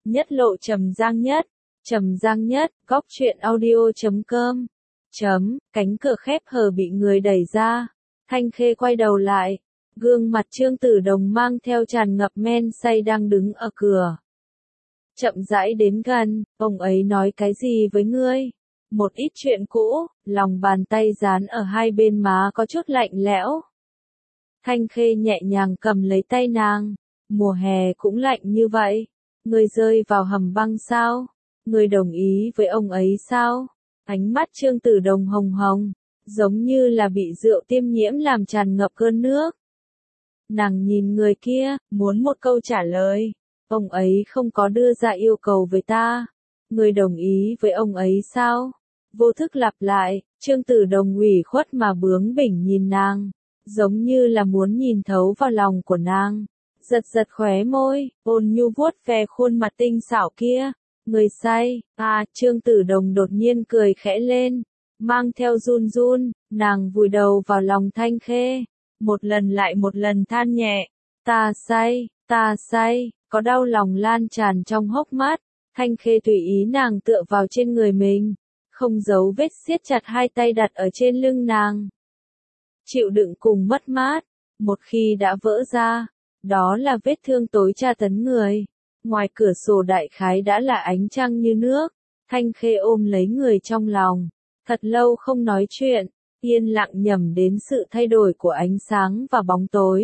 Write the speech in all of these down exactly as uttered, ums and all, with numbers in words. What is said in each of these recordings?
Nhất lộ Trầm Giang Nhất, Trầm Giang Nhất, góc truyện audio chấm com. Chấm, cánh cửa khép hờ bị người đẩy ra. Thanh Khê quay đầu lại, gương mặt Trương Tử Đồng mang theo tràn ngập men say đang đứng ở cửa. Chậm rãi đến gần, ông ấy nói cái gì với ngươi? Một ít chuyện cũ, lòng bàn tay dán ở hai bên má có chút lạnh lẽo. Thanh Khê nhẹ nhàng cầm lấy tay nàng, mùa hè cũng lạnh như vậy. Ngươi rơi vào hầm băng sao? Ngươi đồng ý với ông ấy sao? Ánh mắt Trương Tử Đồng hồng hồng, giống như là bị rượu tiêm nhiễm làm tràn ngập cơn nước. Nàng nhìn người kia, muốn một câu trả lời. Ông ấy không có đưa ra yêu cầu với ta. Ngươi đồng ý với ông ấy sao? Vô thức lặp lại, Trương Tử Đồng ủy khuất mà bướng bỉnh nhìn nàng, giống như là muốn nhìn thấu vào lòng của nàng. Giật giật khóe môi, ôn nhu vuốt ve khuôn mặt tinh xảo kia. Người say, à, Trương Tử Đồng đột nhiên cười khẽ lên, mang theo run run, nàng vùi đầu vào lòng Thanh Khê, một lần lại một lần than nhẹ, ta say, ta say, có đau lòng lan tràn trong hốc mắt. Thanh Khê tùy ý nàng tựa vào trên người mình, không giấu vết siết chặt hai tay đặt ở trên lưng nàng. Chịu đựng cùng mất mát, một khi đã vỡ ra, đó là vết thương tối tra tấn người. Ngoài cửa sổ đại khái đã là ánh trăng như nước. Thanh Khê ôm lấy người trong lòng, thật lâu không nói chuyện, yên lặng nhầm đến sự thay đổi của ánh sáng và bóng tối.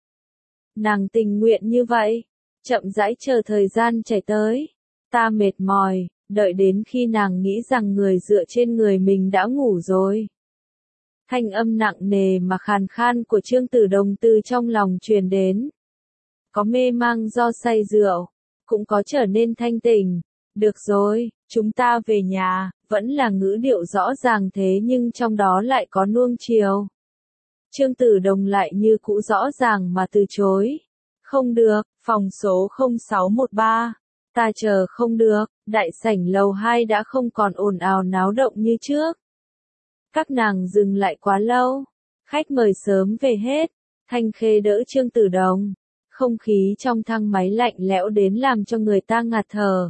Nàng tình nguyện như vậy, chậm rãi chờ thời gian chảy tới. Ta mệt mỏi, đợi đến khi nàng nghĩ rằng người dựa trên người mình đã ngủ rồi. Thanh âm nặng nề mà khàn khan của Trương Tử Đồng từ trong lòng truyền đến. Có mê mang do say rượu, cũng có trở nên thanh tỉnh. Được rồi, chúng ta về nhà, vẫn là ngữ điệu rõ ràng thế nhưng trong đó lại có nuông chiều. Trương Tử Đồng lại như cũ rõ ràng mà từ chối. Không được, phòng số không sáu một ba. Ta chờ không được, đại sảnh lầu hai đã không còn ồn ào náo động như trước. Các nàng dừng lại quá lâu, khách mời sớm về hết. Thanh Khê đỡ Trương Tử Đồng. Không khí trong thang máy lạnh lẽo đến làm cho người ta ngạt thở.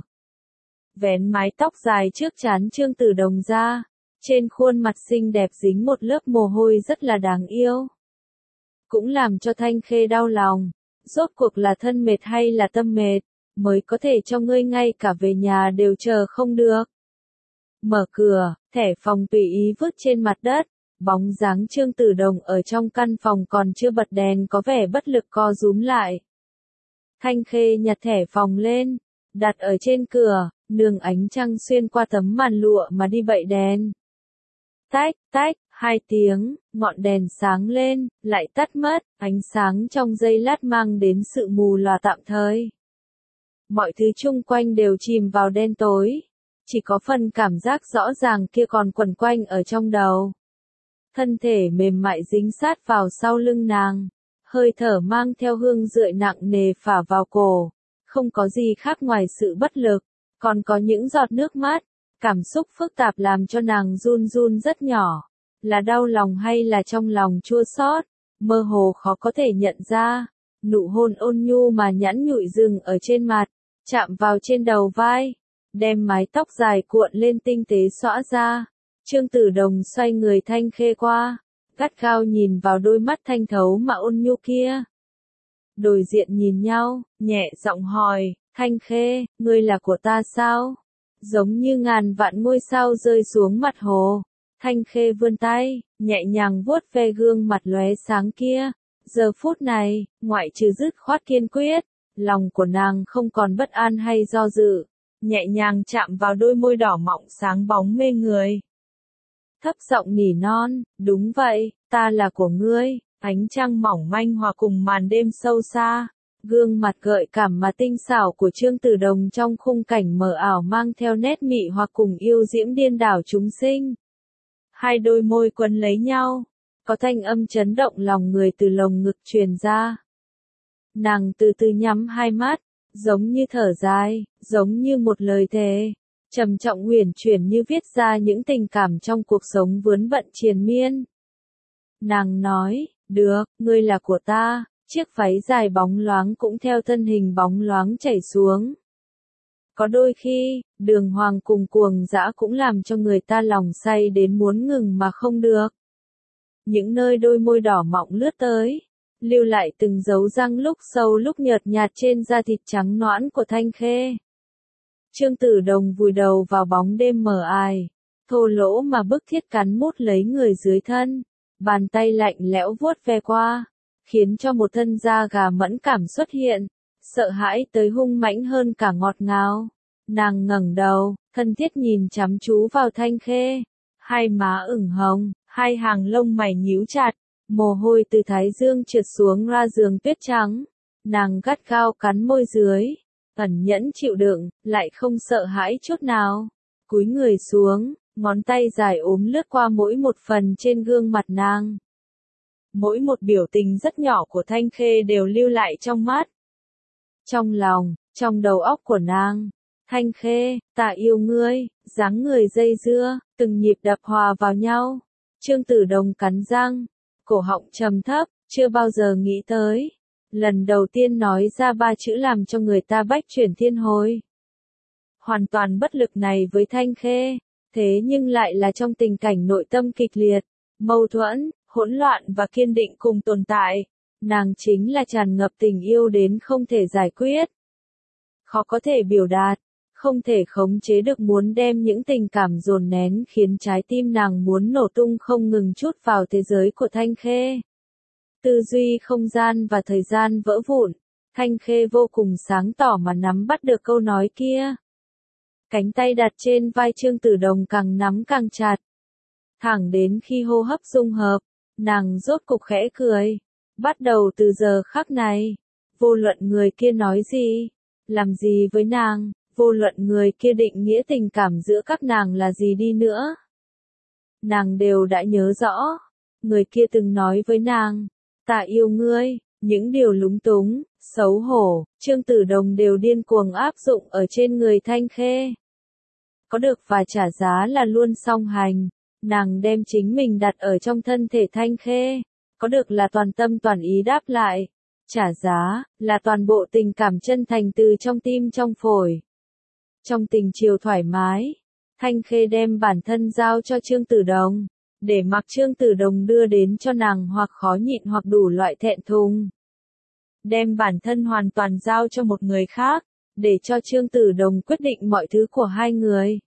Vén mái tóc dài trước trán Trương Tử Đồng ra, trên khuôn mặt xinh đẹp dính một lớp mồ hôi rất là đáng yêu. Cũng làm cho Thanh Khê đau lòng, rốt cuộc là thân mệt hay là tâm mệt, mới có thể cho ngươi ngay cả về nhà đều chờ không được. Mở cửa, thẻ phòng tùy ý vứt trên mặt đất. Bóng dáng Trương Tử Đồng ở trong căn phòng còn chưa bật đèn có vẻ bất lực co rúm lại. Thanh Khê nhặt thẻ phòng lên, đặt ở trên cửa, nương ánh trăng xuyên qua tấm màn lụa mà đi bậy đèn. Tách, tách, hai tiếng, ngọn đèn sáng lên, lại tắt mất, ánh sáng trong giây lát mang đến sự mù lòa tạm thời. Mọi thứ chung quanh đều chìm vào đen tối, chỉ có phần cảm giác rõ ràng kia còn quẩn quanh ở trong đầu. Thân thể mềm mại dính sát vào sau lưng nàng, hơi thở mang theo hương rượu nặng nề phả vào cổ, không có gì khác ngoài sự bất lực, còn có những giọt nước mắt, cảm xúc phức tạp làm cho nàng run run rất nhỏ, là đau lòng hay là trong lòng chua xót, mơ hồ khó có thể nhận ra. Nụ hôn ôn nhu mà nhẵn nhụi dừng ở trên mặt, chạm vào trên đầu vai, đem mái tóc dài cuộn lên tinh tế xõa ra. Trương Tử Đồng xoay người Thanh Khê qua, gắt gao nhìn vào đôi mắt thanh thấu mà ôn nhu kia. Đối diện nhìn nhau, nhẹ giọng hỏi, Thanh Khê, ngươi là của ta sao? Giống như ngàn vạn ngôi sao rơi xuống mặt hồ. Thanh Khê vươn tay, nhẹ nhàng vuốt ve gương mặt lóe sáng kia. Giờ phút này, ngoại trừ dứt khoát kiên quyết, lòng của nàng không còn bất an hay do dự, nhẹ nhàng chạm vào đôi môi đỏ mọng sáng bóng mê người. Thấp giọng nỉ non, đúng vậy, ta là của ngươi. Ánh trăng mỏng manh hòa cùng màn đêm sâu xa, gương mặt gợi cảm mà tinh xảo của Trương Tử Đồng trong khung cảnh mờ ảo mang theo nét mị hoặc cùng yêu diễm điên đảo chúng sinh. Hai đôi môi quấn lấy nhau, có thanh âm chấn động lòng người từ lồng ngực truyền ra. Nàng từ từ nhắm hai mắt, giống như thở dài, giống như một lời thề. Trầm trọng uyển chuyển như viết ra những tình cảm trong cuộc sống vướng bận triền miên. Nàng nói, được, ngươi là của ta, chiếc váy dài bóng loáng cũng theo thân hình bóng loáng chảy xuống. Có đôi khi, đường hoàng cùng cuồng dã cũng làm cho người ta lòng say đến muốn ngừng mà không được. Những nơi đôi môi đỏ mọng lướt tới, lưu lại từng dấu răng lúc sâu lúc nhợt nhạt trên da thịt trắng nõn của Thanh Khê. Trương Tử Đồng vùi đầu vào bóng đêm mờ ải, thô lỗ mà bức thiết cắn mút lấy người dưới thân, bàn tay lạnh lẽo vuốt ve qua, khiến cho một thân da gà mẫn cảm xuất hiện, sợ hãi tới hung mãnh hơn cả ngọt ngào. Nàng ngẩng đầu, thân thiết nhìn chăm chú vào Thanh Khê, hai má ửng hồng, hai hàng lông mày nhíu chặt, mồ hôi từ thái dương trượt xuống ra giường tuyết trắng. Nàng gắt gao cắn môi dưới, ẩn nhẫn chịu đựng, lại không sợ hãi chút nào. Cúi người xuống, ngón tay dài ốm lướt qua mỗi một phần trên gương mặt nàng. Mỗi một biểu tình rất nhỏ của Thanh Khê đều lưu lại trong mắt, trong lòng, trong đầu óc của nàng. Thanh Khê, ta yêu ngươi, dáng người dây dưa, từng nhịp đập hòa vào nhau. Trương Tử Đồng cắn răng, cổ họng trầm thấp, chưa bao giờ nghĩ tới. Lần đầu tiên nói ra ba chữ làm cho người ta bách chuyển thiên hồi. Hoàn toàn bất lực này với Thanh Khê, thế nhưng lại là trong tình cảnh nội tâm kịch liệt, mâu thuẫn, hỗn loạn và kiên định cùng tồn tại. Nàng chính là tràn ngập tình yêu đến không thể giải quyết, khó có thể biểu đạt, không thể khống chế được, muốn đem những tình cảm dồn nén khiến trái tim nàng muốn nổ tung không ngừng chút vào thế giới của Thanh Khê. Tư duy không gian và thời gian vỡ vụn, Thanh Khê vô cùng sáng tỏ mà nắm bắt được câu nói kia. Cánh tay đặt trên vai Trương Tử Đồng càng nắm càng chặt. Thẳng đến khi hô hấp dung hợp, nàng rốt cục khẽ cười. Bắt đầu từ giờ khắc này, vô luận người kia nói gì, làm gì với nàng, vô luận người kia định nghĩa tình cảm giữa các nàng là gì đi nữa, nàng đều đã nhớ rõ. Người kia từng nói với nàng, ta yêu ngươi, những điều lúng túng, xấu hổ, Trương Tử Đồng đều điên cuồng áp dụng ở trên người Thanh Khê. Có được và trả giá là luôn song hành, nàng đem chính mình đặt ở trong thân thể Thanh Khê. Có được là toàn tâm toàn ý đáp lại, trả giá, là toàn bộ tình cảm chân thành từ trong tim trong phổi. Trong tình chiều thoải mái, Thanh Khê đem bản thân giao cho Trương Tử Đồng, để mặc Trương Tử Đồng đưa đến cho nàng hoặc khó nhịn hoặc đủ loại thẹn thùng. Đem bản thân hoàn toàn giao cho một người khác, để cho Trương Tử Đồng quyết định mọi thứ của hai người.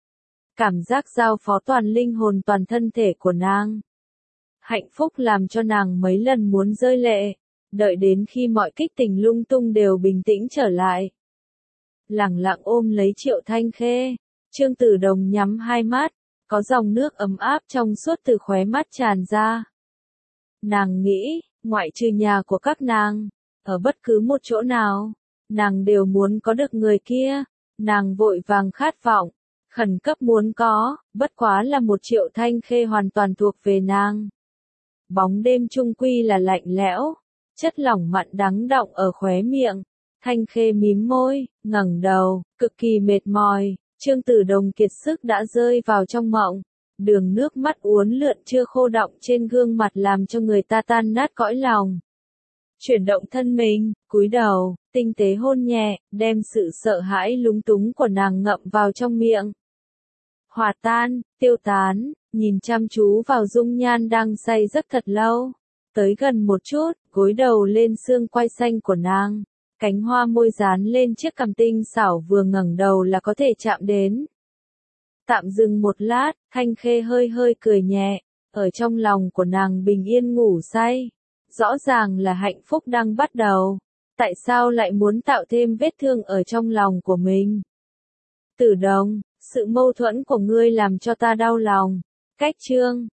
Cảm giác giao phó toàn linh hồn toàn thân thể của nàng. Hạnh phúc làm cho nàng mấy lần muốn rơi lệ, đợi đến khi mọi kích tình lung tung đều bình tĩnh trở lại. Lẳng lặng ôm lấy Triệu Thanh Khê, Trương Tử Đồng nhắm hai mắt, có dòng nước ấm áp trong suốt từ khóe mắt tràn ra. Nàng nghĩ, ngoại trừ nhà của các nàng, ở bất cứ một chỗ nào, nàng đều muốn có được người kia, nàng vội vàng khát vọng, khẩn cấp muốn có, bất quá là một Triệu Thanh Khê hoàn toàn thuộc về nàng. Bóng đêm chung quy là lạnh lẽo, chất lỏng mặn đắng đọng ở khóe miệng. Thanh Khê mím môi, ngẩng đầu, cực kỳ mệt mỏi. Trương Tử Đồng kiệt sức đã rơi vào trong mộng. Đường nước mắt uốn lượn chưa khô đọng trên gương mặt làm cho người ta tan nát cõi lòng. Chuyển động thân mình, cúi đầu, tinh tế hôn nhẹ, đem sự sợ hãi lúng túng của nàng ngậm vào trong miệng. Hòa tan, tiêu tán, nhìn chăm chú vào dung nhan đang say giấc thật lâu. Tới gần một chút, gối đầu lên xương quai xanh của nàng. Cánh hoa môi dán lên chiếc cằm tinh xảo, vừa ngẩng đầu là có thể chạm đến. Tạm dừng một lát, Thanh Khê hơi hơi cười nhẹ, ở trong lòng của nàng bình yên ngủ say. Rõ ràng là hạnh phúc đang bắt đầu. Tại sao lại muốn tạo thêm vết thương ở trong lòng của mình? Tử Đồng, sự mâu thuẫn của ngươi làm cho ta đau lòng. Cách chương